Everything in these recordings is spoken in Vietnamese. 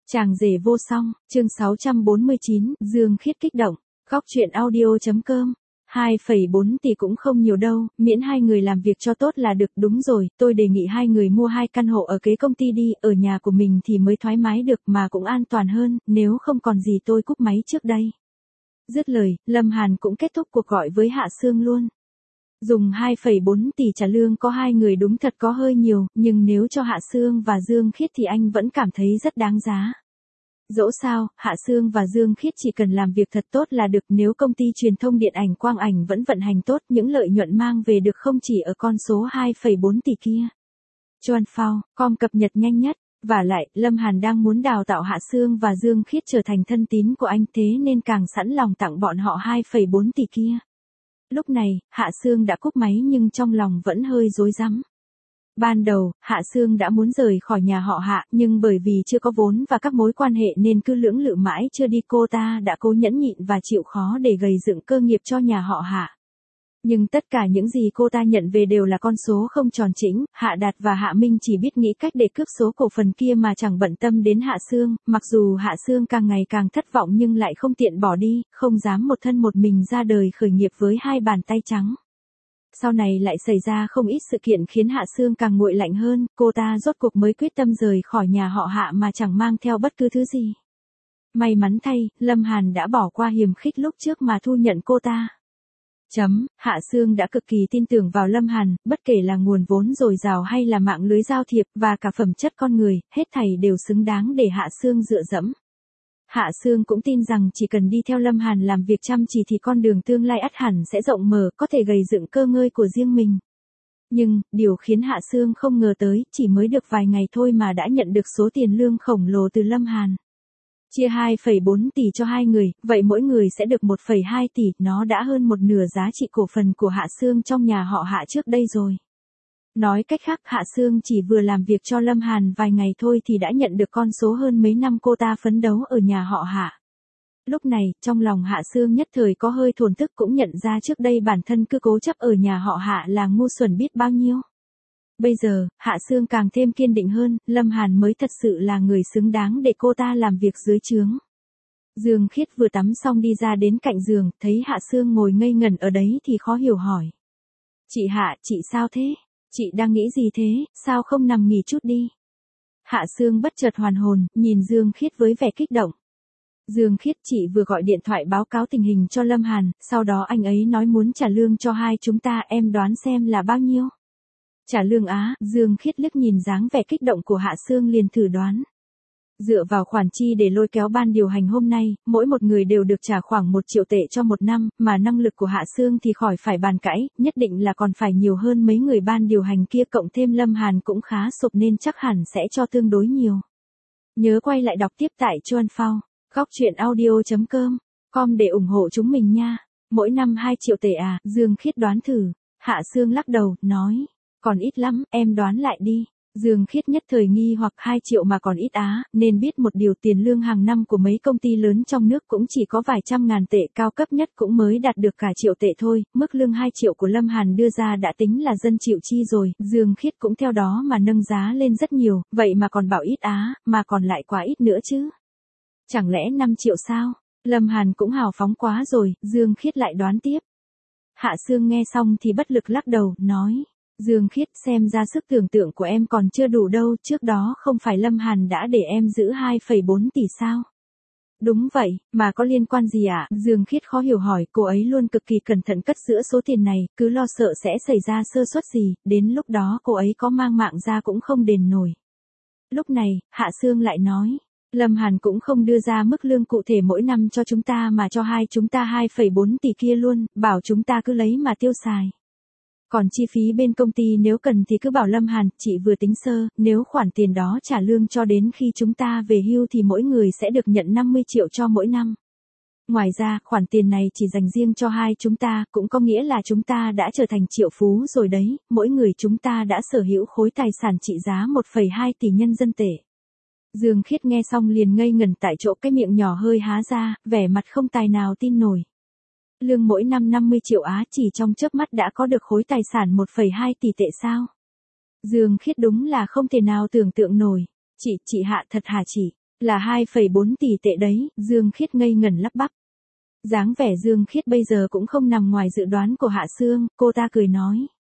Chàng rể vô song, chương 649, Dương Khiết kích động, góc truyện audio.com. 2,4 tỷ cũng không nhiều đâu, miễn hai người làm việc cho tốt là được. Đúng rồi, tôi đề nghị hai người mua 2 căn hộ ở kế công ty đi, ở nhà của mình thì mới thoải mái được mà cũng an toàn hơn, nếu không còn gì tôi cúp máy trước đây. Dứt lời, Lâm Hàn cũng kết thúc cuộc gọi với Hạ Sương luôn. Dùng 2,4 tỷ trả lương có hai người đúng thật có hơi nhiều, nhưng nếu cho Hạ Sương và Dương Khiết thì anh vẫn cảm thấy rất đáng giá. Dẫu sao, Hạ Sương và Dương Khiết chỉ cần làm việc thật tốt là được. Nếu công ty truyền thông điện ảnh quang ảnh vẫn vận hành tốt, những lợi nhuận mang về được không chỉ ở con số 2,4 tỷ kia. Chuanphao.com cập nhật nhanh nhất. Và lại, Lâm Hàn đang muốn đào tạo Hạ Sương và Dương Khiết trở thành thân tín của anh, thế nên càng sẵn lòng tặng bọn họ 2,4 tỷ kia. Lúc này, Hạ Sương đã cúp máy nhưng trong lòng vẫn hơi rối rắm. Ban đầu, Hạ Sương đã muốn rời khỏi nhà họ Hạ, nhưng bởi vì chưa có vốn và các mối quan hệ nên cứ lưỡng lự mãi chưa đi. Cô ta đã cố nhẫn nhịn và chịu khó để gầy dựng cơ nghiệp cho nhà họ Hạ. Nhưng tất cả những gì cô ta nhận về đều là con số không tròn chỉnh. Hạ Đạt và Hạ Minh chỉ biết nghĩ cách để cướp số cổ phần kia mà chẳng bận tâm đến Hạ Sương. Mặc dù Hạ Sương càng ngày càng thất vọng nhưng lại không tiện bỏ đi, không dám một thân một mình ra đời khởi nghiệp với 2 bàn tay trắng. Sau này lại xảy ra không ít sự kiện khiến Hạ Sương càng nguội lạnh hơn. Cô ta rốt cuộc mới quyết tâm rời khỏi nhà họ Hạ mà chẳng mang theo bất cứ thứ gì. May mắn thay, Lâm Hàn đã bỏ qua hiềm khích lúc trước mà thu nhận cô ta. Hạ Sương đã cực kỳ tin tưởng vào Lâm Hàn, bất kể là nguồn vốn dồi dào hay là mạng lưới giao thiệp và cả phẩm chất con người, hết thảy đều xứng đáng để Hạ Sương dựa dẫm. Hạ Sương cũng tin rằng chỉ cần đi theo Lâm Hàn làm việc chăm chỉ thì con đường tương lai ắt hẳn sẽ rộng mở, có thể gầy dựng cơ ngơi của riêng mình. Nhưng, điều khiến Hạ Sương không ngờ tới, chỉ mới được vài ngày thôi mà đã nhận được số tiền lương khổng lồ từ Lâm Hàn. Chia 2,4 tỷ cho hai người, vậy mỗi người sẽ được 1,2 tỷ, nó đã hơn một nửa giá trị cổ phần của Hạ Sương trong nhà họ Hạ trước đây rồi. Nói cách khác, Hạ Sương chỉ vừa làm việc cho Lâm Hàn vài ngày thôi thì đã nhận được con số hơn mấy năm cô ta phấn đấu ở nhà họ Hạ. Lúc này, trong lòng Hạ Sương nhất thời có hơi thổn thức, cũng nhận ra trước đây bản thân cứ cố chấp ở nhà họ Hạ là ngu xuẩn biết bao nhiêu. Bây giờ, Hạ Sương càng thêm kiên định hơn, Lâm Hàn mới thật sự là người xứng đáng để cô ta làm việc dưới trướng. Dương Khiết vừa tắm xong đi ra đến cạnh giường, thấy Hạ Sương ngồi ngây ngẩn ở đấy thì khó hiểu hỏi. Chị Hạ, chị sao thế? Chị đang nghĩ gì thế, sao không nằm nghỉ chút đi? Hạ Sương bất chợt hoàn hồn, nhìn Dương Khiết với vẻ kích động. Dương Khiết, chị vừa gọi điện thoại báo cáo tình hình cho Lâm Hàn, sau đó anh ấy nói muốn trả lương cho hai chúng ta, em đoán xem là bao nhiêu? Trả lương á? Dương Khiết liếc nhìn dáng vẻ kích động của Hạ Sương liền thử đoán. Dựa vào khoản chi để lôi kéo ban điều hành hôm nay, mỗi một người đều được trả khoảng 1 triệu tệ cho một năm, mà năng lực của Hạ Sương thì khỏi phải bàn cãi, nhất định là còn phải nhiều hơn mấy người ban điều hành kia, cộng thêm Lâm Hàn cũng khá sụp nên chắc hẳn sẽ cho tương đối nhiều. Nhớ quay lại đọc tiếp tại Chuanphao, góc truyện audio.com để ủng hộ chúng mình nha. Mỗi năm 2 triệu tệ à? Dương Khiết đoán thử. Hạ Sương lắc đầu, nói. Còn ít lắm, em đoán lại đi. Dương Khiết nhất thời nghi hoặc 2 triệu mà còn ít á, nên biết một điều, tiền lương hàng năm của mấy công ty lớn trong nước cũng chỉ có vài trăm ngàn tệ, cao cấp nhất cũng mới đạt được cả triệu tệ thôi. Mức lương 2 triệu của Lâm Hàn đưa ra đã tính là dân chịu chi rồi, Dương Khiết cũng theo đó mà nâng giá lên rất nhiều, vậy mà còn bảo ít á, mà còn lại quá ít nữa chứ. Chẳng lẽ 5 triệu sao? Lâm Hàn cũng hào phóng quá rồi, Dương Khiết lại đoán tiếp. Hạ Sương nghe xong thì bất lực lắc đầu, nói. Dương Khiết, xem ra sức tưởng tượng của em còn chưa đủ đâu, trước đó không phải Lâm Hàn đã để em giữ 2,4 tỷ sao? Đúng vậy, mà có liên quan gì ạ? Dương Khiết khó hiểu hỏi, cô ấy luôn cực kỳ cẩn thận cất giữ số tiền này, cứ lo sợ sẽ xảy ra sơ suất gì, đến lúc đó cô ấy có mang mạng ra cũng không đền nổi. Lúc này, Hạ Sương lại nói. Lâm Hàn cũng không đưa ra mức lương cụ thể mỗi năm cho chúng ta mà cho hai chúng ta 2,4 tỷ kia luôn, bảo chúng ta cứ lấy mà tiêu xài. Còn chi phí bên công ty nếu cần thì cứ bảo Lâm Hàn, chị vừa tính sơ, nếu khoản tiền đó trả lương cho đến khi chúng ta về hưu thì mỗi người sẽ được nhận 50 triệu cho mỗi năm. Ngoài ra, khoản tiền này chỉ dành riêng cho hai chúng ta, cũng có nghĩa là chúng ta đã trở thành triệu phú rồi đấy, mỗi người chúng ta đã sở hữu khối tài sản trị giá 1,2 tỷ nhân dân tệ. Dương Khiết nghe xong liền ngây ngẩn tại chỗ, cái miệng nhỏ hơi há ra, vẻ mặt không tài nào tin nổi. Lương mỗi năm 50 triệu á, chỉ trong chớp mắt đã có được khối tài sản 1,2 tỷ tệ sao? Dương Khiết đúng là không thể nào tưởng tượng nổi. Chị Hạ, thật hả chị? Là 2,4 tỷ tệ đấy, Dương Khiết ngây ngẩn lắp bắp. Dáng vẻ Dương Khiết bây giờ cũng không nằm ngoài dự đoán của Hạ Sương, cô ta cười nói.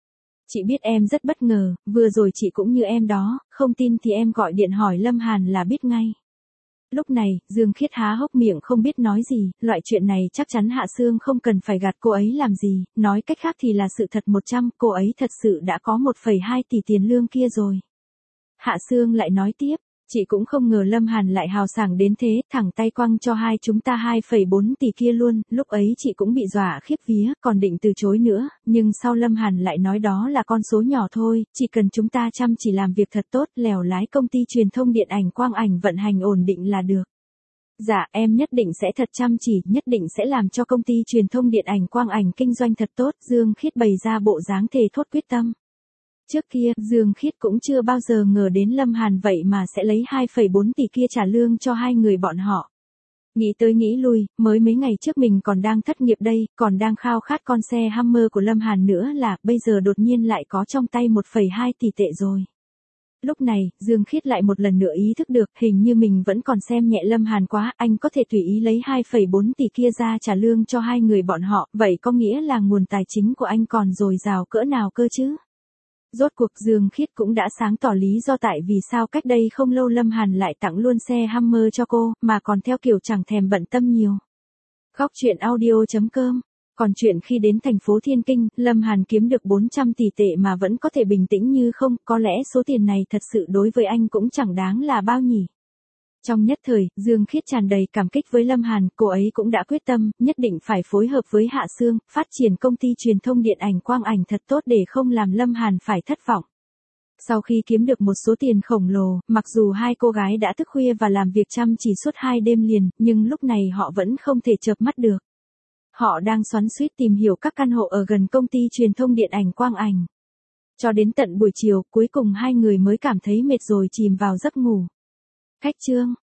Chị biết em rất bất ngờ, vừa rồi chị cũng như em đó, không tin thì em gọi điện hỏi Lâm Hàn là biết ngay. Lúc này, Dương Khiết há hốc miệng không biết nói gì, loại chuyện này chắc chắn Hạ Sương không cần phải gạt cô ấy làm gì, nói cách khác thì là sự thật 100, cô ấy thật sự đã có 1,2 tỷ tiền lương kia rồi. Hạ Sương lại nói tiếp, chị cũng không ngờ Lâm Hàn lại hào sảng đến thế, thẳng tay quăng cho hai chúng ta 2,4 tỷ kia luôn, lúc ấy chị cũng bị dọa khiếp vía, còn định từ chối nữa, nhưng sau Lâm Hàn lại nói đó là con số nhỏ thôi, chỉ cần chúng ta chăm chỉ làm việc thật tốt, lèo lái công ty truyền thông điện ảnh quang ảnh vận hành ổn định là được. Dạ, em nhất định sẽ thật chăm chỉ, nhất định sẽ làm cho công ty truyền thông điện ảnh quang ảnh kinh doanh thật tốt, Dương Khiết bày ra bộ dáng thề thốt quyết tâm. Trước kia, Dương Khiết cũng chưa bao giờ ngờ đến Lâm Hàn vậy mà sẽ lấy 2,4 tỷ kia trả lương cho hai người bọn họ. Nghĩ tới nghĩ lui, mới mấy ngày trước mình còn đang thất nghiệp đây, còn đang khao khát con xe Hummer của Lâm Hàn nữa là, bây giờ đột nhiên lại có trong tay 1,2 tỷ tệ rồi. Lúc này, Dương Khiết lại một lần nữa ý thức được, hình như mình vẫn còn xem nhẹ Lâm Hàn quá, anh có thể tùy ý lấy 2,4 tỷ kia ra trả lương cho hai người bọn họ, vậy có nghĩa là nguồn tài chính của anh còn dồi dào cỡ nào cơ chứ? Rốt cuộc Dương Khiết cũng đã sáng tỏ lý do tại vì sao cách đây không lâu Lâm Hàn lại tặng luôn xe Hummer cho cô, mà còn theo kiểu chẳng thèm bận tâm nhiều. Góc truyện audio.com. Còn chuyện khi đến thành phố Thiên Kinh, Lâm Hàn kiếm được 400 tỷ tệ mà vẫn có thể bình tĩnh như không, có lẽ số tiền này thật sự đối với anh cũng chẳng đáng là bao nhỉ. Trong nhất thời, Dương Khiết tràn đầy cảm kích với Lâm Hàn, cô ấy cũng đã quyết tâm, nhất định phải phối hợp với Hạ Sương, phát triển công ty truyền thông điện ảnh quang ảnh thật tốt để không làm Lâm Hàn phải thất vọng. Sau khi kiếm được một số tiền khổng lồ, mặc dù hai cô gái đã thức khuya và làm việc chăm chỉ suốt 2 đêm liền, nhưng lúc này họ vẫn không thể chợp mắt được. Họ đang xoắn xuýt tìm hiểu các căn hộ ở gần công ty truyền thông điện ảnh quang ảnh. Cho đến tận buổi chiều, cuối cùng hai người mới cảm thấy mệt rồi chìm vào giấc ngủ. Khách chương.